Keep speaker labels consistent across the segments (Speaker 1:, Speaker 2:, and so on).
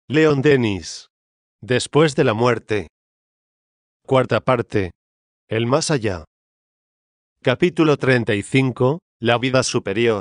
Speaker 1: Leon Denis. Después de la muerte. Cuarta parte. El más allá. Capítulo 35. La vida superior.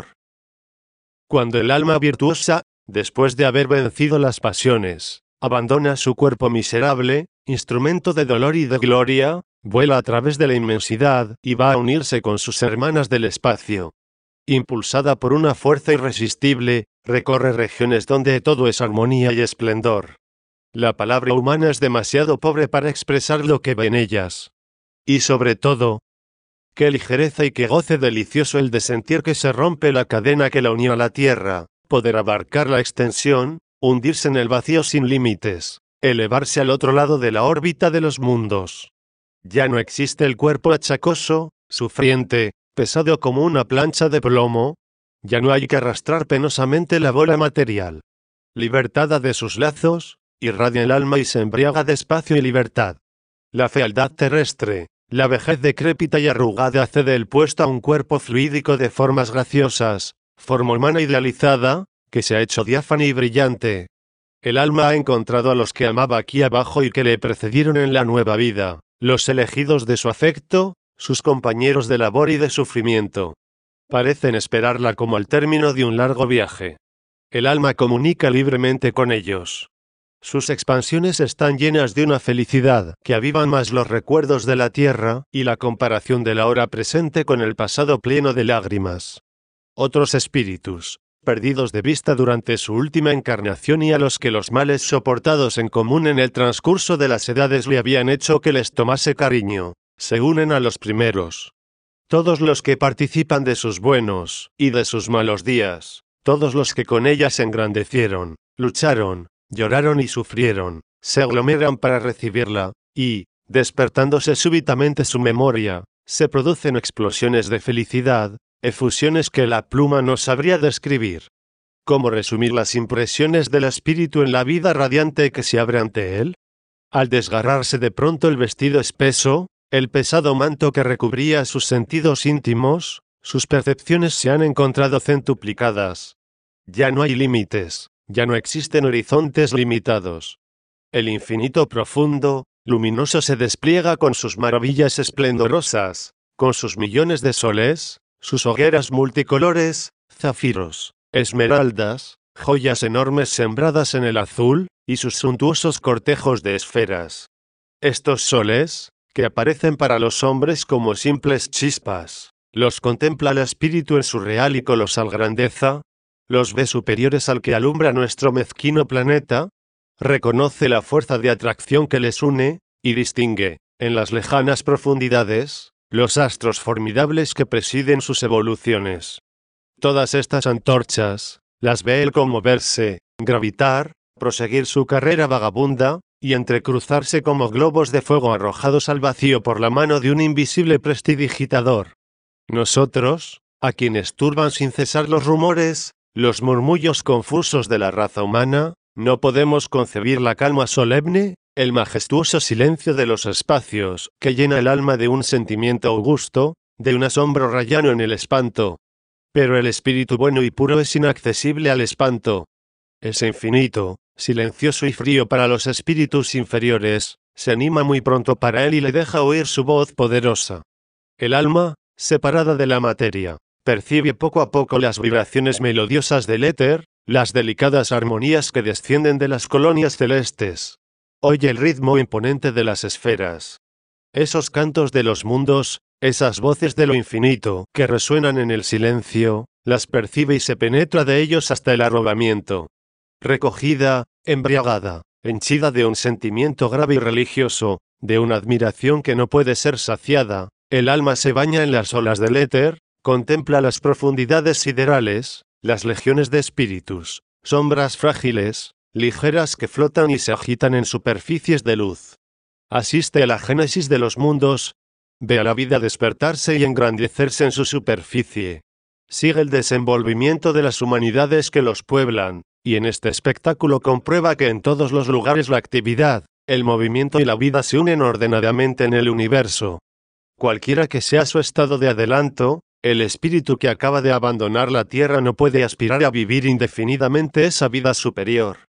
Speaker 1: Cuando el alma virtuosa, después de haber vencido las pasiones, abandona su cuerpo miserable, instrumento de dolor y de gloria, vuela a través de la inmensidad y va a unirse con sus hermanas del espacio. Impulsada por una fuerza irresistible, recorre regiones donde todo es armonía y esplendor. La palabra humana es demasiado pobre para expresar lo que ve en ellas. Y sobre todo, qué ligereza y qué goce delicioso el de sentir que se rompe la cadena que la unió a la tierra, poder abarcar la extensión, hundirse en el vacío sin límites, elevarse al otro lado de la órbita de los mundos. Ya no existe el cuerpo achacoso, sufriente, pesado como una plancha de plomo. Ya no hay que arrastrar penosamente la bola material. Libertada de sus lazos, irradia el alma y se embriaga de espacio y libertad. La fealdad terrestre, la vejez decrépita y arrugada cede el puesto a un cuerpo fluídico de formas graciosas, forma humana idealizada, que se ha hecho diáfana y brillante. El alma ha encontrado a los que amaba aquí abajo y que le precedieron en la nueva vida, los elegidos de su afecto, sus compañeros de labor y de sufrimiento. Parecen esperarla como el término de un largo viaje. El alma comunica libremente con ellos. Sus expansiones están llenas de una felicidad que avivan más los recuerdos de la tierra y la comparación de la hora presente con el pasado pleno de lágrimas. Otros espíritus, perdidos de vista durante su última encarnación y a los que los males soportados en común en el transcurso de las edades le habían hecho que les tomase cariño, se unen a los primeros. Todos los que participan de sus buenos y de sus malos días, todos los que con ella se engrandecieron, lucharon, lloraron y sufrieron, se aglomeran para recibirla, y, despertándose súbitamente su memoria, se producen explosiones de felicidad, efusiones que la pluma no sabría describir. ¿Cómo resumir las impresiones del espíritu en la vida radiante que se abre ante él? Al desgarrarse de pronto el vestido espeso, el pesado manto que recubría sus sentidos íntimos, sus percepciones se han encontrado centuplicadas. Ya no hay límites, ya no existen horizontes limitados. El infinito profundo, luminoso se despliega con sus maravillas esplendorosas, con sus millones de soles, sus hogueras multicolores, zafiros, esmeraldas, joyas enormes sembradas en el azul, y sus suntuosos cortejos de esferas. Estos soles, que aparecen para los hombres como simples chispas, los contempla el espíritu en su real y colosal grandeza, los ve superiores al que alumbra nuestro mezquino planeta, reconoce la fuerza de atracción que les une, y distingue, en las lejanas profundidades, los astros formidables que presiden sus evoluciones. Todas estas antorchas, las ve él moverse, gravitar, proseguir su carrera vagabunda, y entrecruzarse como globos de fuego arrojados al vacío por la mano de un invisible prestidigitador. Nosotros, a quienes turban sin cesar los rumores, los murmullos confusos de la raza humana, no podemos concebir la calma solemne, el majestuoso silencio de los espacios, que llena el alma de un sentimiento augusto, de un asombro rayano en el espanto. Pero el espíritu bueno y puro es inaccesible al espanto. Es infinito, silencioso y frío para los espíritus inferiores, se anima muy pronto para él y le deja oír su voz poderosa. El alma, separada de la materia, percibe poco a poco las vibraciones melodiosas del éter, las delicadas armonías que descienden de las colonias celestes. Oye el ritmo imponente de las esferas. Esos cantos de los mundos, esas voces de lo infinito que resuenan en el silencio, las percibe y se penetra de ellos hasta el arrobamiento. Recogida, embriagada, henchida de un sentimiento grave y religioso, de una admiración que no puede ser saciada, el alma se baña en las olas del éter, contempla las profundidades siderales, las legiones de espíritus, sombras frágiles, ligeras que flotan y se agitan en superficies de luz. Asiste a la génesis de los mundos, ve a la vida despertarse y engrandecerse en su superficie. Sigue el desenvolvimiento de las humanidades que los pueblan, y en este espectáculo comprueba que en todos los lugares la actividad, el movimiento y la vida se unen ordenadamente en el universo. Cualquiera que sea su estado de adelanto, el espíritu que acaba de abandonar la tierra no puede aspirar a vivir indefinidamente esa vida superior.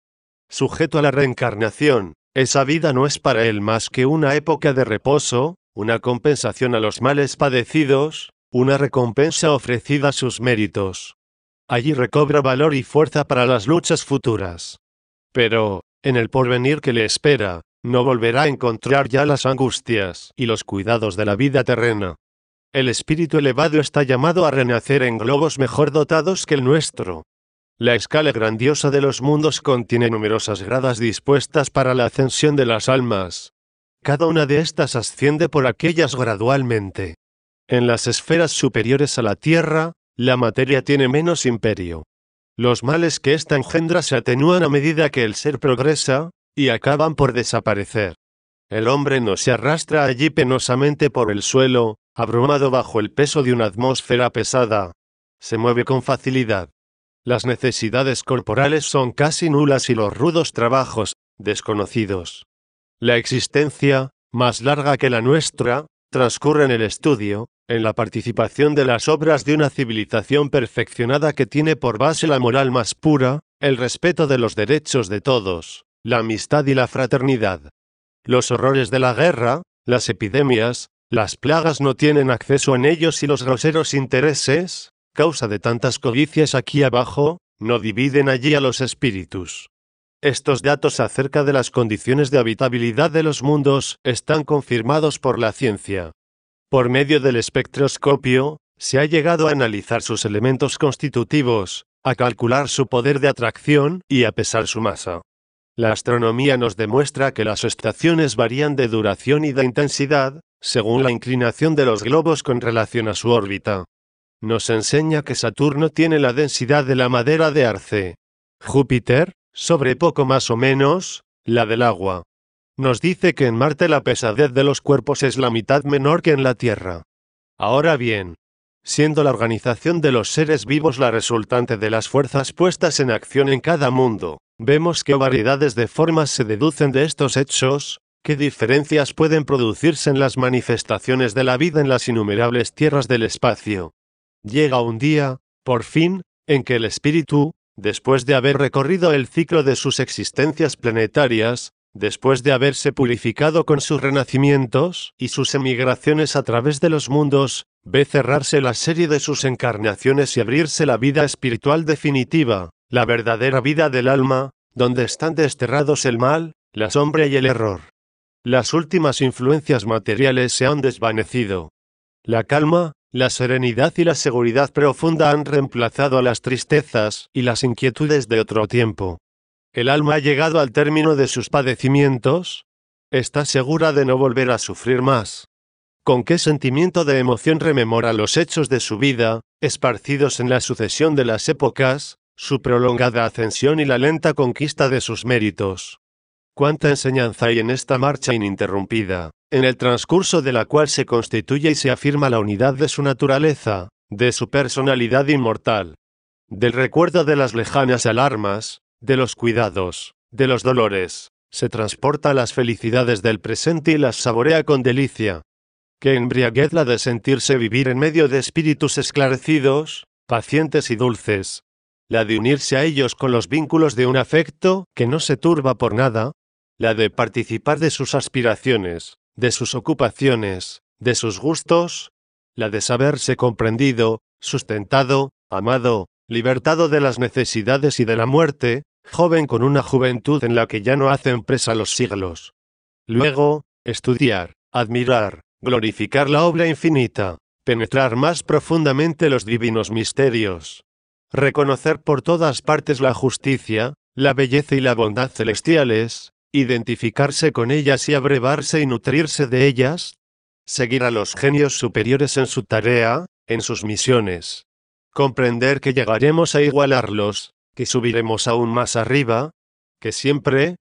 Speaker 1: sujeto a la reencarnación, esa vida no es para él más que una época de reposo, una compensación a los males padecidos, una recompensa ofrecida a sus méritos. Allí recobra valor y fuerza para las luchas futuras. Pero, en el porvenir que le espera, no volverá a encontrar ya las angustias y los cuidados de la vida terrena. El espíritu elevado está llamado a renacer en globos mejor dotados que el nuestro. La escala grandiosa de los mundos contiene numerosas gradas dispuestas para la ascensión de las almas. Cada una de estas asciende por aquellas gradualmente. En las esferas superiores a la Tierra, la materia tiene menos imperio. Los males que ésta engendra se atenúan a medida que el ser progresa, y acaban por desaparecer. El hombre no se arrastra allí penosamente por el suelo, abrumado bajo el peso de una atmósfera pesada. Se mueve con facilidad. Las necesidades corporales son casi nulas y los rudos trabajos, desconocidos. La existencia, más larga que la nuestra, transcurre en el estudio, en la participación de las obras de una civilización perfeccionada que tiene por base la moral más pura, el respeto de los derechos de todos, la amistad y la fraternidad. Los horrores de la guerra, las epidemias, las plagas no tienen acceso en ellos y los groseros intereses, causa de tantas codicias aquí abajo, no dividen allí a los espíritus. Estos datos acerca de las condiciones de habitabilidad de los mundos están confirmados por la ciencia. Por medio del espectroscopio, se ha llegado a analizar sus elementos constitutivos, a calcular su poder de atracción y a pesar su masa. La astronomía nos demuestra que las estaciones varían de duración y de intensidad, según la inclinación de los globos con relación a su órbita. Nos enseña que Saturno tiene la densidad de la madera de arce. Júpiter, sobre poco más o menos, la del agua. Nos dice que en Marte la pesadez de los cuerpos es la mitad menor que en la Tierra. Ahora bien, siendo la organización de los seres vivos la resultante de las fuerzas puestas en acción en cada mundo, vemos qué variedades de formas se deducen de estos hechos, qué diferencias pueden producirse en las manifestaciones de la vida en las innumerables tierras del espacio. Llega un día, por fin, en que el espíritu, después de haber recorrido el ciclo de sus existencias planetarias, después de haberse purificado con sus renacimientos y sus emigraciones a través de los mundos, ve cerrarse la serie de sus encarnaciones y abrirse la vida espiritual definitiva, la verdadera vida del alma, donde están desterrados el mal, la sombra y el error. Las últimas influencias materiales se han desvanecido. La calma, la serenidad y la seguridad profunda han reemplazado a las tristezas y las inquietudes de otro tiempo. El alma ha llegado al término de sus padecimientos. Está segura de no volver a sufrir más. ¿Con qué sentimiento de emoción rememora los hechos de su vida, esparcidos en la sucesión de las épocas, su prolongada ascensión y la lenta conquista de sus méritos? Cuánta enseñanza hay en esta marcha ininterrumpida, en el transcurso de la cual se constituye y se afirma la unidad de su naturaleza, de su personalidad inmortal. Del recuerdo de las lejanas alarmas, de los cuidados, de los dolores, se transporta a las felicidades del presente y las saborea con delicia. Qué embriaguez la de sentirse vivir en medio de espíritus esclarecidos, pacientes y dulces. La de unirse a ellos con los vínculos de un afecto que no se turba por nada. La de participar de sus aspiraciones, de sus ocupaciones, de sus gustos. La de saberse comprendido, sustentado, amado, libertado de las necesidades y de la muerte, joven con una juventud en la que ya no hacen presa los siglos. Luego, estudiar, admirar, glorificar la obra infinita, penetrar más profundamente los divinos misterios. Reconocer por todas partes la justicia, la belleza y la bondad celestiales, identificarse con ellas y abrevarse y nutrirse de ellas. Seguir a los genios superiores en su tarea, en sus misiones. Comprender que llegaremos a igualarlos, que subiremos aún más arriba, que siempre,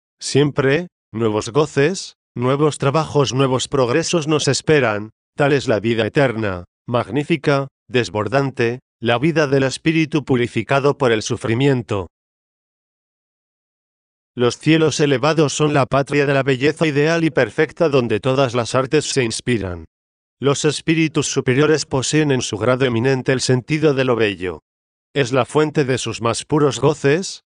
Speaker 1: nuevos goces, nuevos trabajos, nuevos progresos nos esperan. Tal es la vida eterna, magnífica, desbordante, la vida del espíritu purificado por el sufrimiento. Los cielos elevados son la patria de la belleza ideal y perfecta donde todas las artes se inspiran. Los espíritus superiores poseen en su grado eminente el sentido de lo bello. Es la fuente de sus más puros goces,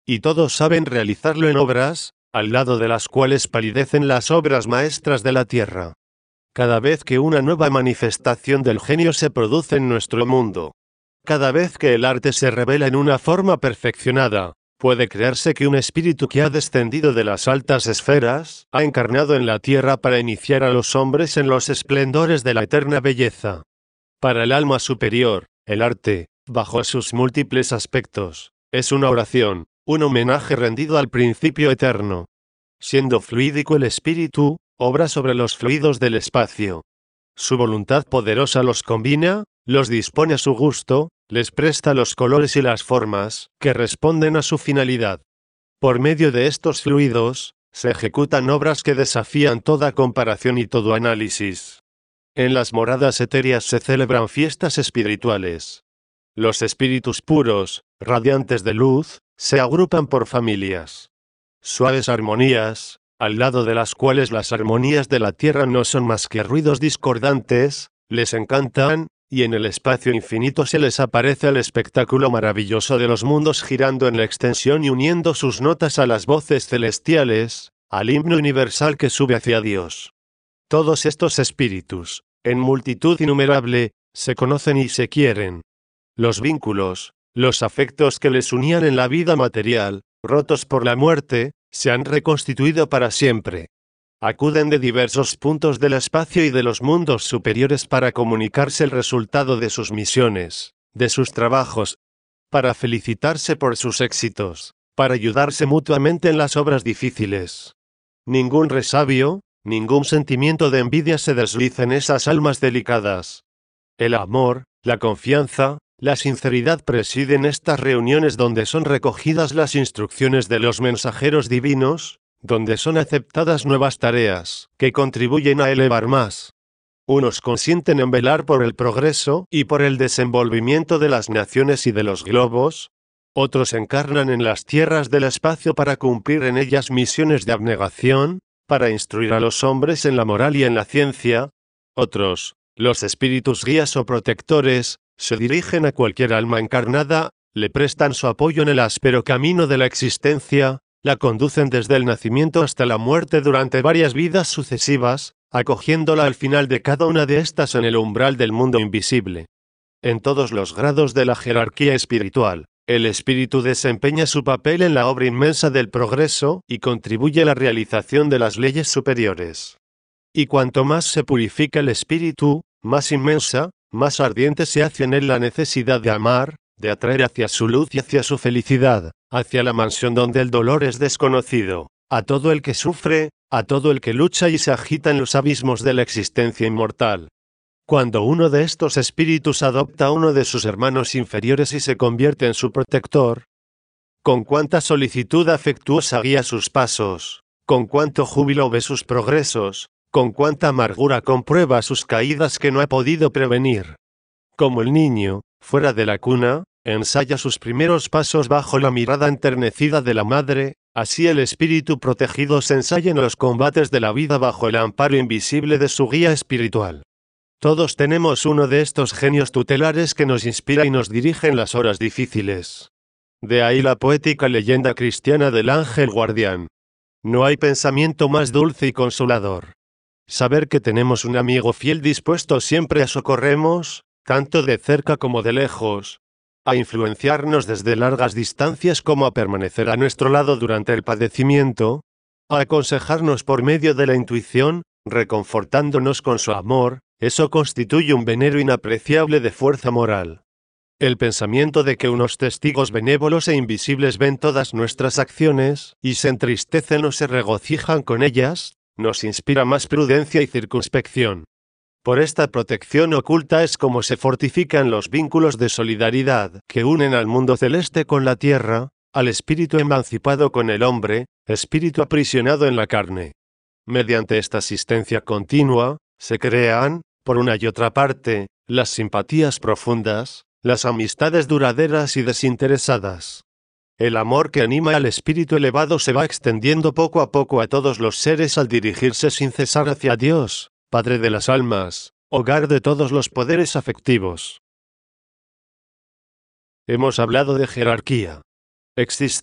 Speaker 1: y todos saben realizarlo en obras, al lado de las cuales palidecen las obras maestras de la tierra. Cada vez que una nueva manifestación del genio se produce en nuestro mundo, cada vez que el arte se revela en una forma perfeccionada, puede creerse que un espíritu que ha descendido de las altas esferas, ha encarnado en la tierra para iniciar a los hombres en los esplendores de la eterna belleza. Para el alma superior, el arte, bajo sus múltiples aspectos, es una oración, un homenaje rendido al principio eterno. Siendo fluídico el espíritu, obra sobre los fluidos del espacio. Su voluntad poderosa los combina, los dispone a su gusto, les presta los colores y las formas que responden a su finalidad. Por medio de estos fluidos, se ejecutan obras que desafían toda comparación y todo análisis. En las moradas etéreas se celebran fiestas espirituales. Los espíritus puros, radiantes de luz, se agrupan por familias. Suaves armonías, al lado de las cuales las armonías de la tierra no son más que ruidos discordantes, les encantan, y en el espacio infinito se les aparece el espectáculo maravilloso de los mundos girando en la extensión y uniendo sus notas a las voces celestiales, al himno universal que sube hacia Dios. Todos estos espíritus, en multitud innumerable, se conocen y se quieren. Los vínculos, los afectos que les unían en la vida material, rotos por la muerte, se han reconstituido para siempre. Acuden de diversos puntos del espacio y de los mundos superiores para comunicarse el resultado de sus misiones, de sus trabajos, para felicitarse por sus éxitos, para ayudarse mutuamente en las obras difíciles. Ningún resabio, ningún sentimiento de envidia se desliza en esas almas delicadas. El amor, la confianza, la sinceridad presiden estas reuniones donde son recogidas las instrucciones de los mensajeros divinos, donde son aceptadas nuevas tareas, que contribuyen a elevar más. Unos consienten en velar por el progreso y por el desenvolvimiento de las naciones y de los globos, otros encarnan en las tierras del espacio para cumplir en ellas misiones de abnegación, para instruir a los hombres en la moral y en la ciencia, otros, los espíritus guías o protectores, se dirigen a cualquier alma encarnada, le prestan su apoyo en el áspero camino de la existencia, la conducen desde el nacimiento hasta la muerte durante varias vidas sucesivas, acogiéndola al final de cada una de estas en el umbral del mundo invisible. En todos los grados de la jerarquía espiritual, el espíritu desempeña su papel en la obra inmensa del progreso y contribuye a la realización de las leyes superiores. Y cuanto más se purifica el espíritu, más inmensa, más ardiente se hace en él la necesidad de amar, de atraer hacia su luz y hacia su felicidad, hacia la mansión donde el dolor es desconocido, a todo el que sufre, a todo el que lucha y se agita en los abismos de la existencia inmortal. Cuando uno de estos espíritus adopta a uno de sus hermanos inferiores y se convierte en su protector, con cuánta solicitud afectuosa guía sus pasos, con cuánto júbilo ve sus progresos, con cuánta amargura comprueba sus caídas que no ha podido prevenir. Como el niño, fuera de la cuna, ensaya sus primeros pasos bajo la mirada enternecida de la madre, así el espíritu protegido se ensaya en los combates de la vida bajo el amparo invisible de su guía espiritual. Todos tenemos uno de estos genios tutelares que nos inspira y nos dirige en las horas difíciles. De ahí la poética leyenda cristiana del ángel guardián. No hay pensamiento más dulce y consolador. Saber que tenemos un amigo fiel dispuesto siempre a socorrernos, tanto de cerca como de lejos, a influenciarnos desde largas distancias como a permanecer a nuestro lado durante el padecimiento, a aconsejarnos por medio de la intuición, reconfortándonos con su amor, eso constituye un venero inapreciable de fuerza moral. El pensamiento de que unos testigos benévolos e invisibles ven todas nuestras acciones, y se entristecen o se regocijan con ellas, nos inspira más prudencia y circunspección. Por esta protección oculta es como se fortifican los vínculos de solidaridad que unen al mundo celeste con la tierra, al espíritu emancipado con el hombre, espíritu aprisionado en la carne. Mediante esta asistencia continua, se crean, por una y otra parte, las simpatías profundas, las amistades duraderas y desinteresadas. El amor que anima al espíritu elevado se va extendiendo poco a poco a todos los seres al dirigirse sin cesar hacia Dios, Padre de las almas, hogar de todos los poderes afectivos. Hemos hablado de jerarquía. Existe,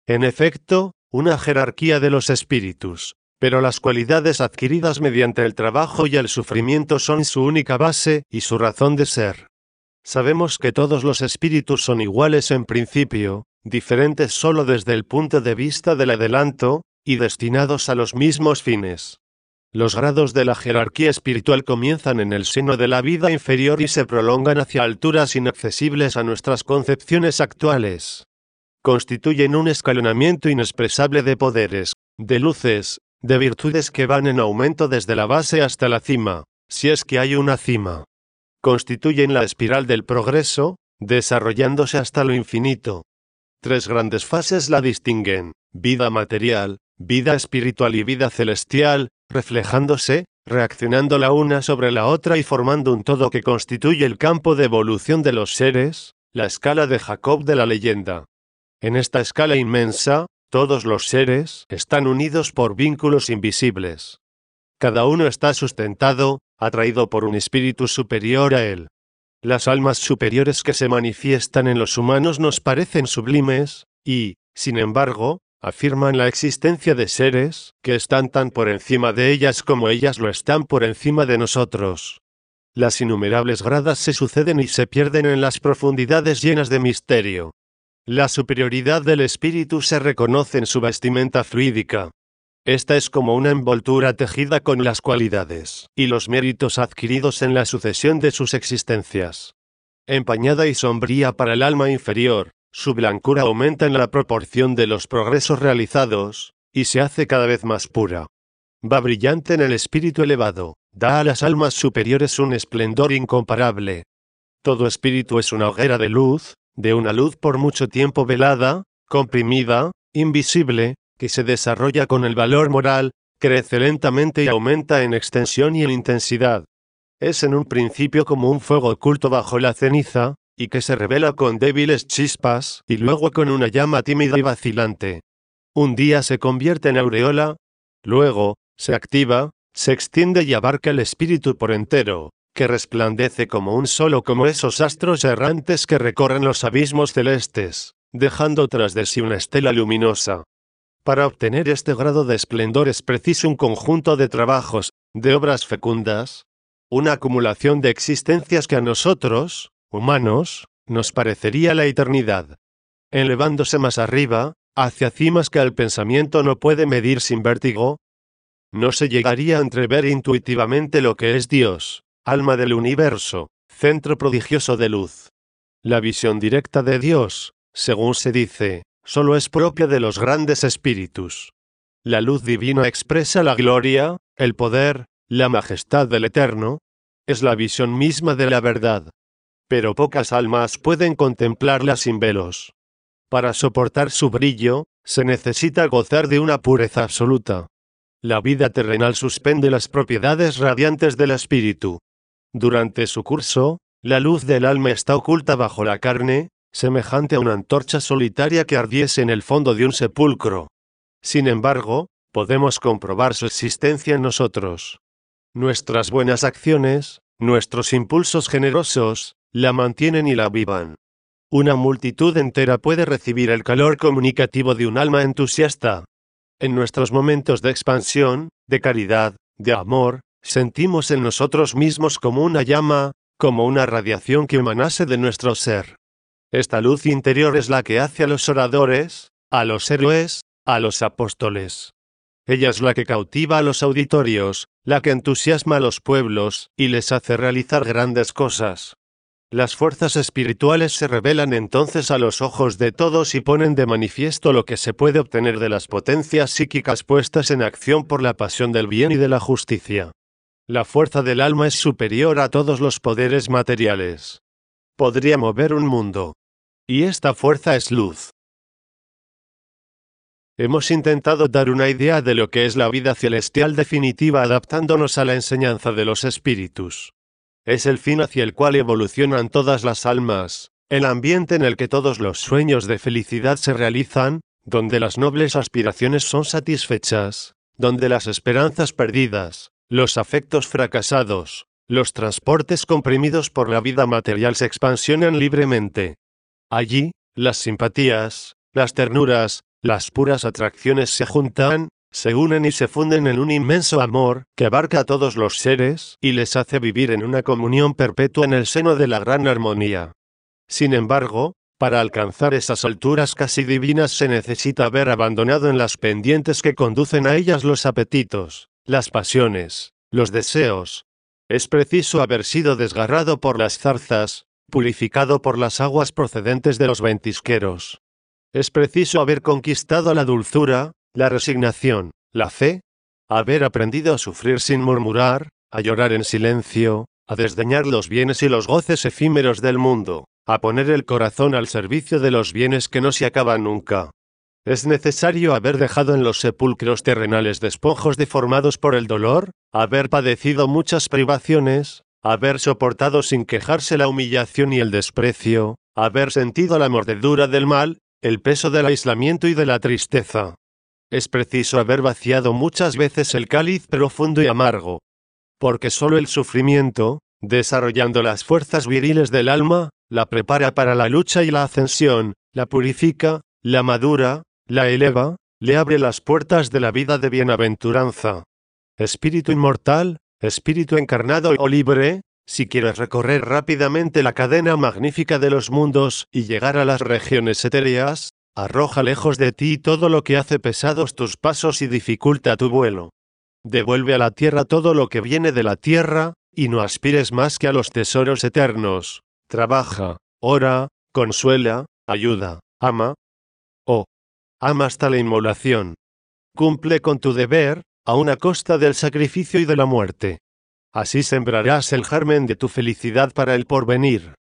Speaker 1: En efecto, una jerarquía de los espíritus, pero las cualidades adquiridas mediante el trabajo y el sufrimiento son su única base y su razón de ser. Sabemos que todos los espíritus son iguales en principio, diferentes solo desde el punto de vista del adelanto, y destinados a los mismos fines. Los grados de la jerarquía espiritual comienzan en el seno de la vida inferior y se prolongan hacia alturas inaccesibles a nuestras concepciones actuales. Constituyen un escalonamiento inexpresable de poderes, de luces, de virtudes que van en aumento desde la base hasta la cima, si es que hay una cima. Constituyen la espiral del progreso, desarrollándose hasta lo infinito. 3 grandes fases la distinguen: vida material, vida espiritual y vida celestial, reflejándose, reaccionando la una sobre la otra y formando un todo que constituye el campo de evolución de los seres, la escala de Jacob de la leyenda. En esta escala inmensa, todos los seres están unidos por vínculos invisibles. Cada uno está sustentado, atraído por un espíritu superior a él. Las almas superiores que se manifiestan en los humanos nos parecen sublimes, y, sin embargo, afirman la existencia de seres que están tan por encima de ellas como ellas lo están por encima de nosotros. Las innumerables gradas se suceden y se pierden en las profundidades llenas de misterio. La superioridad del espíritu se reconoce en su vestimenta fluídica. Esta es como una envoltura tejida con las cualidades y los méritos adquiridos en la sucesión de sus existencias. Empañada y sombría para el alma inferior, su blancura aumenta en la proporción de los progresos realizados, y se hace cada vez más pura. Va brillante en el espíritu elevado, da a las almas superiores un esplendor incomparable. Todo espíritu es una hoguera de una luz por mucho tiempo velada, comprimida, invisible, que se desarrolla con el valor moral, crece lentamente y aumenta en extensión y en intensidad. Es en un principio como un fuego oculto bajo la ceniza, y que se revela con débiles chispas, y luego con una llama tímida y vacilante. Un día se convierte en aureola, luego, se activa, se extiende y abarca el espíritu por entero, que resplandece como un sol como esos astros errantes que recorren los abismos celestes, dejando tras de sí una estela luminosa. Para obtener este grado de esplendor es preciso un conjunto de trabajos, de obras fecundas, una acumulación de existencias que a nosotros, humanos, nos parecería la eternidad. Elevándose más arriba, hacia cimas que el pensamiento no puede medir sin vértigo, no se llegaría a entrever intuitivamente lo que es Dios, alma del universo, centro prodigioso de luz. La visión directa de Dios, según se dice, solo es propia de los grandes espíritus. La luz divina expresa la gloria, el poder, la majestad del Eterno, es la visión misma de la verdad. Pero pocas almas pueden contemplarla sin velos. Para soportar su brillo, se necesita gozar de una pureza absoluta. La vida terrenal suspende las propiedades radiantes del espíritu. Durante su curso, la luz del alma está oculta bajo la carne, semejante a una antorcha solitaria que ardiese en el fondo de un sepulcro. Sin embargo, podemos comprobar su existencia en nosotros. Nuestras buenas acciones, nuestros impulsos generosos, la mantienen y la avivan. Una multitud entera puede recibir el calor comunicativo de un alma entusiasta. En nuestros momentos de expansión, de caridad, de amor, sentimos en nosotros mismos como una llama, como una radiación que emanase de nuestro ser. Esta luz interior es la que hace a los oradores, a los héroes, a los apóstoles. Ella es la que cautiva a los auditorios, la que entusiasma a los pueblos, y les hace realizar grandes cosas. Las fuerzas espirituales se revelan entonces a los ojos de todos y ponen de manifiesto lo que se puede obtener de las potencias psíquicas puestas en acción por la pasión del bien y de la justicia. La fuerza del alma es superior a todos los poderes materiales. Podría mover un mundo. Y esta fuerza es luz. Hemos intentado dar una idea de lo que es la vida celestial definitiva adaptándonos a la enseñanza de los espíritus. Es el fin hacia el cual evolucionan todas las almas, el ambiente en el que todos los sueños de felicidad se realizan, donde las nobles aspiraciones son satisfechas, donde las esperanzas perdidas, los afectos fracasados, los transportes comprimidos por la vida material se expansionan libremente. Allí, las simpatías, las ternuras, Las puras atracciones se juntan, se unen y se funden en un inmenso amor que abarca a todos los seres y les hace vivir en una comunión perpetua en el seno de la gran armonía. Sin embargo, para alcanzar esas alturas casi divinas se necesita haber abandonado en las pendientes que conducen a ellas los apetitos, las pasiones, los deseos. Es preciso haber sido desgarrado por las zarzas, purificado por las aguas procedentes de los ventisqueros. Es preciso haber conquistado la dulzura, la resignación, la fe, haber aprendido a sufrir sin murmurar, a llorar en silencio, a desdeñar los bienes y los goces efímeros del mundo, a poner el corazón al servicio de los bienes que no se acaban nunca. Es necesario haber dejado en los sepulcros terrenales despojos deformados por el dolor, haber padecido muchas privaciones, haber soportado sin quejarse la humillación y el desprecio, haber sentido la mordedura del mal, el peso del aislamiento y de la tristeza. Es preciso haber vaciado muchas veces el cáliz profundo y amargo. Porque solo el sufrimiento, desarrollando las fuerzas viriles del alma, la prepara para la lucha y la ascensión, la purifica, la madura, la eleva, le abre las puertas de la vida de bienaventuranza. Espíritu inmortal, espíritu encarnado o libre, si quieres recorrer rápidamente la cadena magnífica de los mundos y llegar a las regiones etéreas, arroja lejos de ti todo lo que hace pesados tus pasos y dificulta tu vuelo. Devuelve a la tierra todo lo que viene de la tierra, y no aspires más que a los tesoros eternos. Trabaja, ora, consuela, ayuda, ama. Ama hasta la inmolación. Cumple con tu deber, aun a costa del sacrificio y de la muerte. Así sembrarás el germen de tu felicidad para el porvenir.